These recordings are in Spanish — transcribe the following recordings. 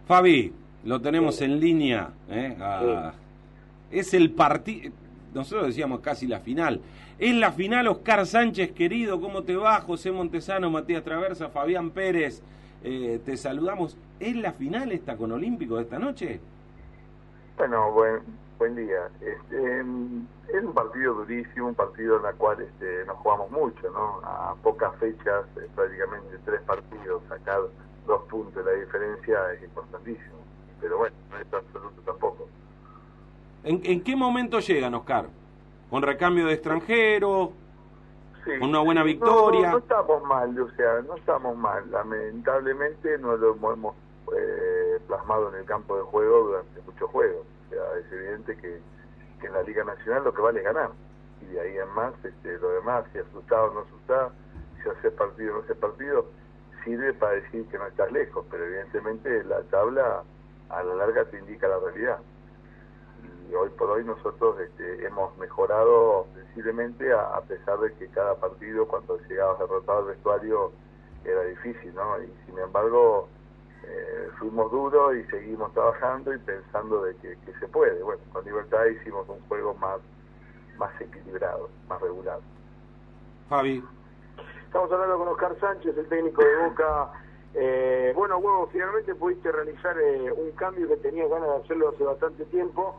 Fabi, lo tenemos Sí, en línea. sí. Es el partido, nosotros decíamos casi la final. Es la final, Oscar Sánchez, querido, ¿cómo te va? José Montesano, Matías Traversa, Fabián Pérez, te saludamos. ¿Es la final esta con Olímpico de esta noche? Bueno, buen día. Es un partido durísimo, un partido en el cual nos jugamos mucho, ¿no? A pocas fechas, prácticamente 3 partidos, sacar 2 puntos, la diferencia es importantísimo. Pero bueno, no es absoluto tampoco. ¿En qué momento llegan, Oscar? ¿Con recambio de extranjero? Sí, ¿Con una buena sí, no victoria? estamos mal, o sea, no estamos mal. Lamentablemente no lo hemos plasmado en el campo de juego durante muchos juegos. O sea, es evidente que en la Liga Nacional lo que vale es ganar. Y de ahí en más, lo demás, si asustado o no asustado, si hace partido o no hace partido, sirve para decir que no estás lejos, pero evidentemente la tabla a la larga te indica la realidad. Y hoy por hoy nosotros hemos mejorado sensiblemente a pesar de que cada partido cuando llegabas derrotado al vestuario era difícil, ¿no? Y sin embargo fuimos duros y seguimos trabajando y pensando de que se puede. Bueno, con Libertad hicimos un juego más equilibrado, más regular. Fabi. Estamos hablando con Oscar Sánchez, el técnico de Boca. Bueno, finalmente pudiste realizar un cambio que tenías ganas de hacerlo hace bastante tiempo.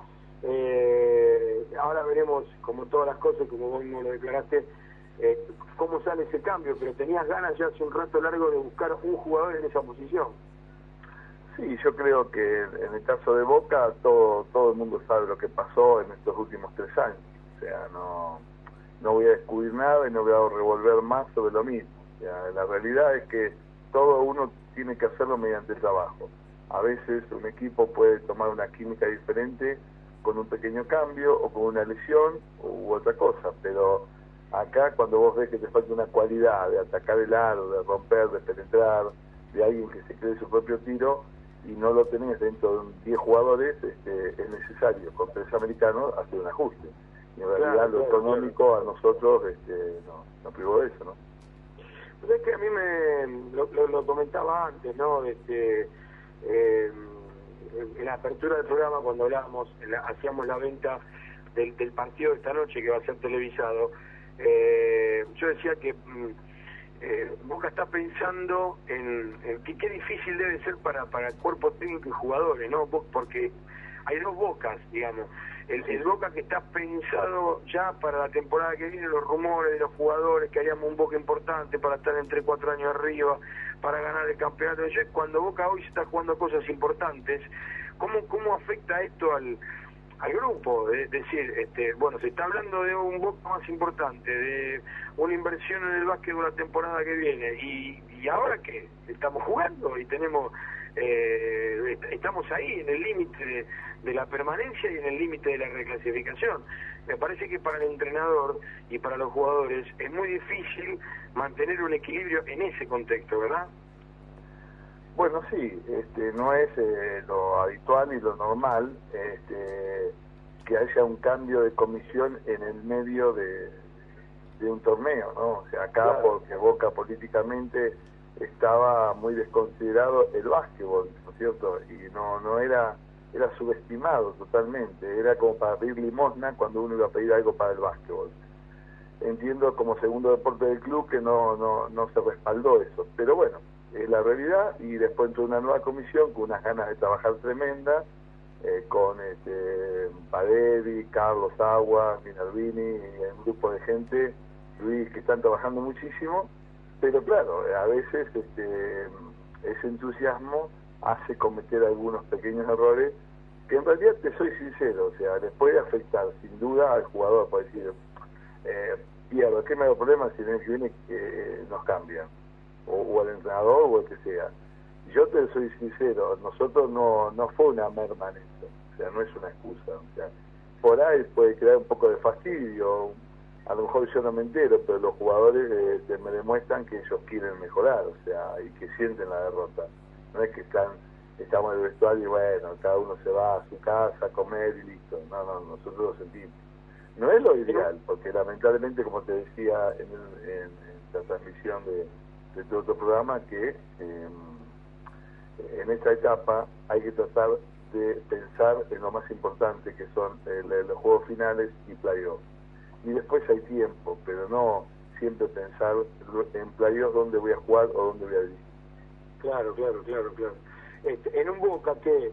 Ahora veremos, como todas las cosas, como vos mismo lo declaraste, cómo sale ese cambio, pero tenías ganas ya hace un rato largo de buscar un jugador en esa posición. Sí, yo creo que en el caso de Boca todo el mundo sabe lo que pasó en estos últimos 3 años. O sea, no voy a descubrir nada y no voy a revolver más sobre lo mismo. O sea, la realidad es que todo uno tiene que hacerlo mediante el trabajo. A veces un equipo puede tomar una química diferente con un pequeño cambio o con una lesión u otra cosa, pero acá cuando vos ves que te falta una cualidad de atacar el aro, de romper, de penetrar, de alguien que se cree su propio tiro y no lo tenés dentro de 10 jugadores, es necesario con 3 americanos hacer un ajuste. Y en realidad lo económico a nosotros nos privó de eso, ¿no? Pues es que a mí lo comentaba antes, ¿no? En la apertura del programa, cuando hablábamos, hacíamos la venta del partido de esta noche que va a ser televisado, yo decía que Boca está pensando en que qué difícil debe ser para el cuerpo técnico y jugadores, ¿no? Porque hay 2 Bocas, digamos. El Boca que está pensado ya para la temporada que viene, los rumores de los jugadores, que haríamos un Boca importante para estar entre 4 años arriba, para ganar el campeonato. Entonces, cuando Boca hoy se está jugando cosas importantes, ¿cómo afecta esto al grupo? Es decir, bueno, se está hablando de un Boca más importante, de una inversión en el básquet de la temporada que viene, y ahora que estamos jugando y tenemos estamos ahí en el límite de la permanencia y en el límite de la reclasificación. Me parece que para el entrenador y para los jugadores es muy difícil mantener un equilibrio en ese contexto, ¿verdad? Bueno, sí, no es lo habitual y lo normal que haya un cambio de comisión en el medio de un torneo, ¿no? O sea, acá claro, porque Boca políticamente estaba muy desconsiderado el básquetbol, ¿no es cierto? Y no era subestimado totalmente, era como para pedir limosna cuando uno iba a pedir algo para el básquetbol. Entiendo como segundo deporte del club que no se respaldó eso, pero bueno, es la realidad. Y después entró una nueva comisión con unas ganas de trabajar tremendas, con Padevi, Carlos Aguas, Minervini, y un grupo de gente, Luis, que están trabajando muchísimo, pero claro, a veces ese entusiasmo hace cometer algunos pequeños errores que en realidad, te soy sincero, o sea, les puede afectar sin duda al jugador, por decir, pierdo, ¿qué me da problema si el año que viene nos cambian? O al entrenador o el que sea. Yo te soy sincero, nosotros no fue una merma en esto, o sea, no es una excusa, o sea, por ahí puede crear un poco de fastidio, a lo mejor yo no me entero, pero los jugadores me demuestran que ellos quieren mejorar, o sea, y que sienten la derrota. No es que estamos en el vestuario y bueno, cada uno se va a su casa a comer y listo. No, nosotros lo sentimos. No es lo ideal, porque lamentablemente, como te decía en la transmisión de tu otro programa, que en esta etapa hay que tratar de pensar en lo más importante, que son los juegos finales y playoffs. Y después hay tiempo, pero no siempre pensar en playoffs dónde voy a jugar o dónde voy a dirigir. Claro. En un Boca que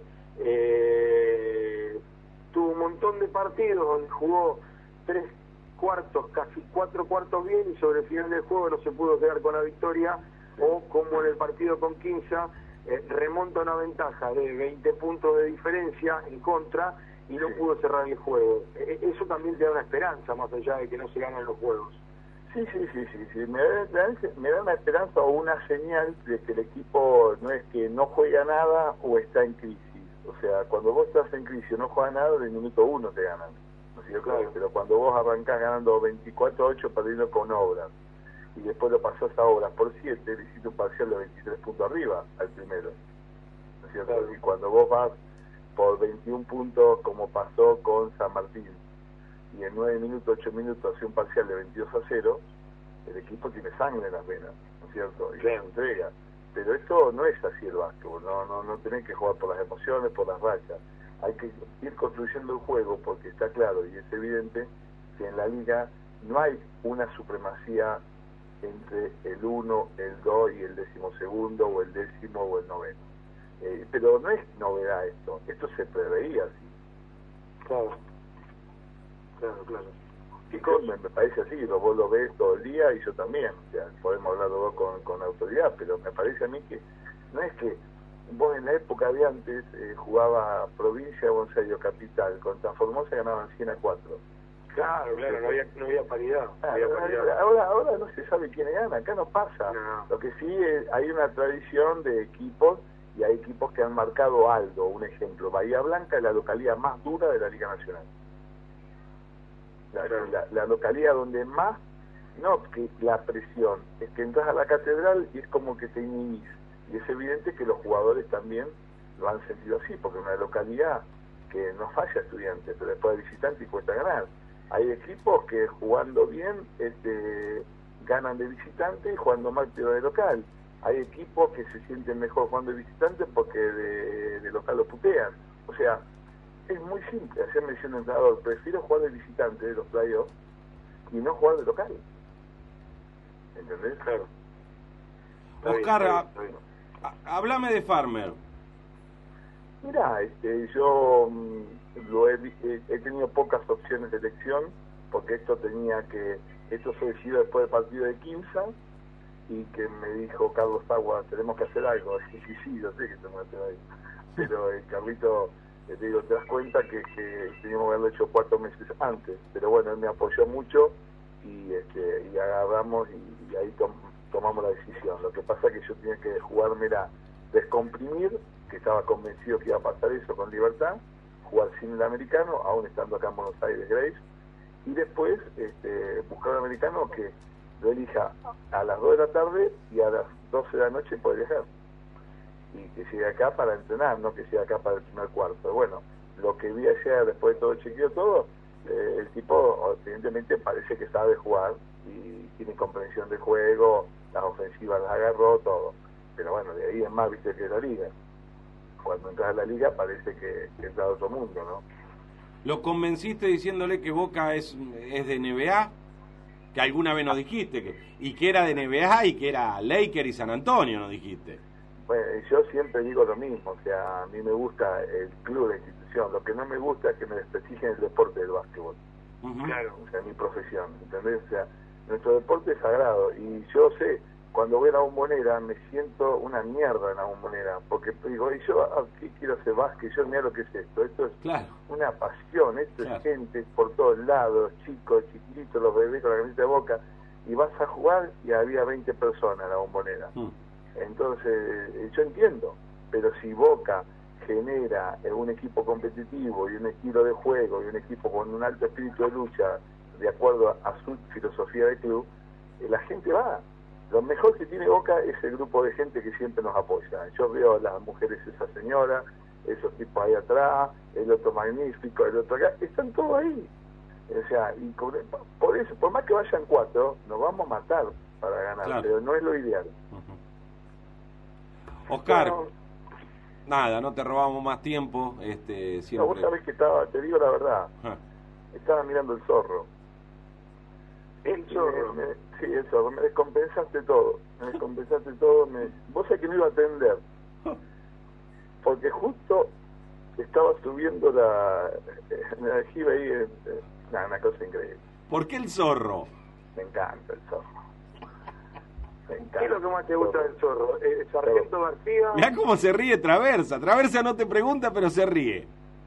tuvo un montón de partidos donde jugó 3 cuartos, casi 4 cuartos bien, y sobre el final del juego no se pudo quedar con la victoria, o como en el partido con Quimsa, remonta una ventaja de 20 puntos de diferencia en contra y no pudo cerrar el juego. Eso también te da una esperanza, más allá de que no se ganan los juegos. Sí. Me da una esperanza o una señal de que el equipo no es que no juega nada o está en crisis. O sea, cuando vos estás en crisis y no juegas nada, del minuto 1 te ganan. ¿No es cierto? Claro. Pero cuando vos arrancás ganando 24-8, perdiendo con Obras, y después lo pasás a Obras por 7, le hiciste un parcial de 23 puntos arriba al primero. ¿No es cierto? Claro. Y cuando vos vas por 21 puntos, como pasó con San Martín, y en 9 minutos, 8 minutos hace un parcial de 22-0, el equipo tiene sangre en las venas, ¿no es cierto? Y se entrega. Pero esto no es así el básquetbol, no tenés que jugar por las emociones, por las rachas. Hay que ir construyendo el juego, porque está claro y es evidente que en la liga no hay una supremacía entre el 1, el 2 y el 12º, o el 10º o el 9º. Pero no es novedad esto se preveía así. Claro. Chicos, me parece así, vos lo ves todo el día y yo también, o sea, podemos hablarlo con autoridad, pero me parece a mí que no es que vos en la época de antes jugaba provincia, Gonzalo, capital, contra Formosa ganaban 100-4. Claro, no había paridad. Ahora no se sabe quién gana, acá no pasa. No. Lo que sí hay una tradición de equipos, y hay equipos que han marcado algo. Un ejemplo, Bahía Blanca es la localidad más dura de la Liga Nacional. La localidad donde más, no que la presión, es que entras a la catedral y es como que te inhibís. Y es evidente que los jugadores también lo han sentido así, porque es una localidad que no falla Estudiantes, pero después de visitante y cuesta ganar. Hay equipos que jugando bien ganan de visitante y jugando mal pero de local. Hay equipos que se sienten mejor jugando de visitante porque de local lo putean. O sea, es muy simple. Ayer me decía un entrenador, prefiero jugar de visitante de los playoffs y no jugar de local. ¿Entendés? Claro. Oscar, háblame de Farmer. Mirá, yo he tenido pocas opciones de elección, porque esto se decidió después del partido de Quimsa, y que me dijo Carlos Agua, tenemos que hacer algo. Sí, yo sé que tenemos que hacer algo. Pero Carlito, te digo, te das cuenta que teníamos que haberlo hecho 4 meses antes. Pero bueno, él me apoyó mucho y agarramos y ahí tomamos la decisión. Lo que pasa es que yo tenía que jugarme descomprimir, que estaba convencido que iba a pasar eso con Libertad, jugar sin el americano, aún estando acá en Buenos Aires Grace, y después buscar un americano que lo elija a las 2 de la tarde y a las 12 de la noche puede viajar. Y que llegue acá para entrenar, no que llegue acá para el primer cuarto. Bueno, lo que vi ayer, después de todo chequeo, todo, el tipo evidentemente parece que sabe jugar y tiene comprensión de juego, las ofensivas las agarró, todo. Pero bueno, de ahí es más, viste, que la liga. Cuando entras a la liga parece que entra a otro mundo, ¿no? ¿Lo convenciste diciéndole que Boca es de NBA? Que alguna vez nos dijiste, y que era de NBA y que era Laker y San Antonio, nos dijiste. Bueno, yo siempre digo lo mismo, o sea, a mí me gusta el club, la institución. Lo que no me gusta es que me desprestigien el deporte del básquetbol. Claro. O sea, mi profesión, ¿entendés? O sea, nuestro deporte es sagrado, y yo sé, cuando voy a la Bombonera me siento una mierda en la Bombonera, porque digo, yo ¿qué quiero hacer básquet? Yo mira lo que es esto es una pasión, esto es gente por todos lados, chicos, chiquititos, los bebés con la camiseta de Boca, y vas a jugar y había 20 personas en la Bombonera. Entonces, yo entiendo, pero si Boca genera un equipo competitivo y un estilo de juego y un equipo con un alto espíritu de lucha de acuerdo a su filosofía de club, la gente va. Lo mejor que tiene Boca es el grupo de gente que siempre nos apoya. Yo veo a las mujeres, esa señora, esos tipos ahí atrás, el otro magnífico, el otro acá, están todos ahí. O sea, y por eso, por más que vayan 4, nos vamos a matar para ganar, pero no es lo ideal. Oscar, nada, no te robamos más tiempo. Siempre... No, vos sabés que te digo la verdad, estaba mirando el zorro. El zorro. Sí, el zorro, me descompensaste todo. Vos sabés que no iba a atender. Porque justo estaba subiendo la energía ahí, una cosa increíble. ¿Por qué el zorro? Me encanta el zorro. ¿Qué es lo que más te gusta del zorro? Sargento García. Mirá cómo se ríe Traversa. Traversa no te pregunta, pero se ríe.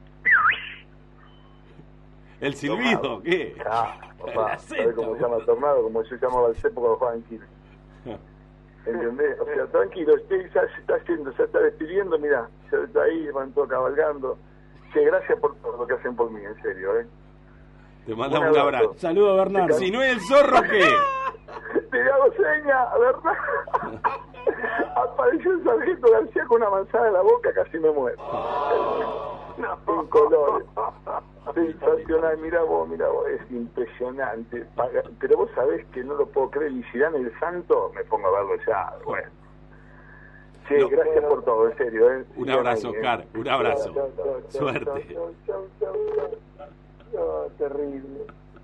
¿El silbido? ¿Qué? Papá, ¿sabés cómo se llama Tornado? Como yo llamaba al cepo cuando jugaba en Quilmes. ¿Entendés? O sea, tranquilo, usted ya se está haciendo, se está despidiendo, mirá, ya está ahí, van todos cabalgando. Che, gracias por todo lo que hacen por mí, en serio, Te mandamos un abrazo. Saludos, Bernardo. Si no es el zorro, ¿qué? Te hago seña, ¿verdad? Apareció el sargento García con una manzana en la boca, casi me muero. En colores. Sensacional, mirá vos, es impresionante. Pero vos sabés que no lo puedo creer, y si dan el santo, me pongo a verlo ya, bueno. Che, No, gracias por todo, en serio. Un abrazo, Oscar, un abrazo. Suerte. No, terrible.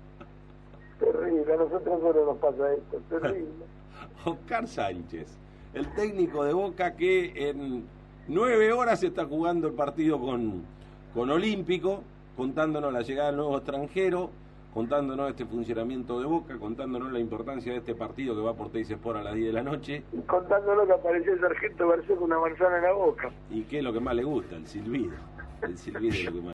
A nosotros solo nos pasa esto, terrible. Oscar Sánchez, el técnico de Boca que en 9 horas está jugando el partido con Olímpico, contándonos la llegada del nuevo extranjero, contándonos este funcionamiento de Boca, contándonos la importancia de este partido que va por Teis Sport a las 10 de la noche. Y contándonos que apareció el sargento García con una manzana en la boca. ¿Y qué es lo que más le gusta? El silbido. El silbido es lo que más